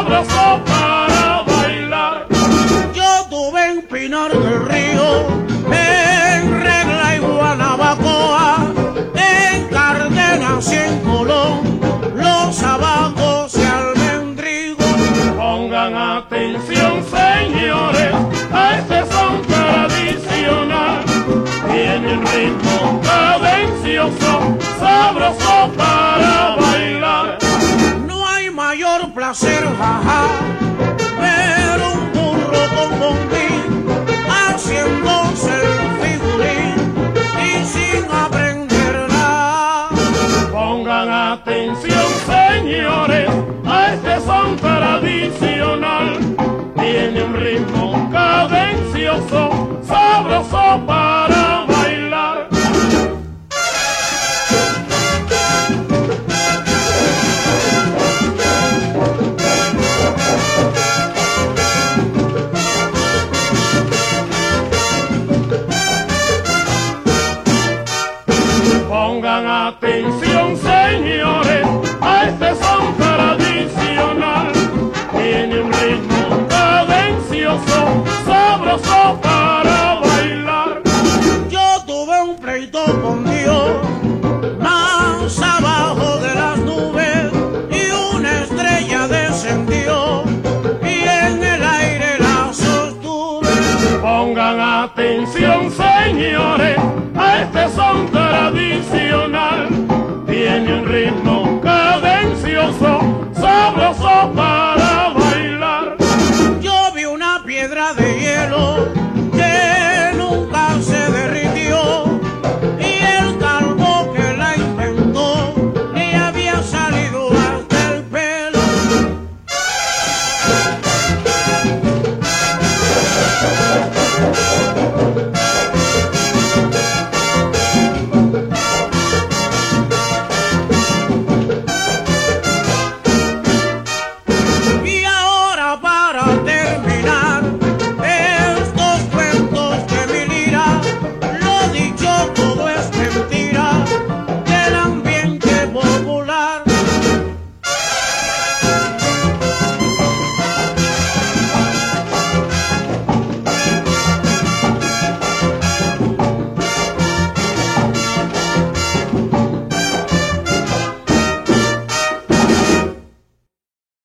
sabroso para bailar. Yo tuve en Pinar del Río, en Regla y Guanabacoa, en Cárdenas y en Colón, los abacos y almendrigos. Pongan atención, señores, a este son tradicional. Tiene un ritmo cadencioso, sabroso para bailar. No hay mayor placer, jaja, ver un burro con bombín haciéndose el figurín y sin aprender nada. Pongan atención, señores, a este son tradicional. Tiene un ritmo cadencioso, sabroso para bailar. Pongan atención, señores, a este son tradicional. Tiene un ritmo cadencioso, sabroso para bailar. Yo tuve un pleito con Dios, más abajo de las nubes, y una estrella descendió, y en el aire la sostuve. Pongan atención, señores, a este son tradicional. Tiene un ritmo cadencioso, sabroso para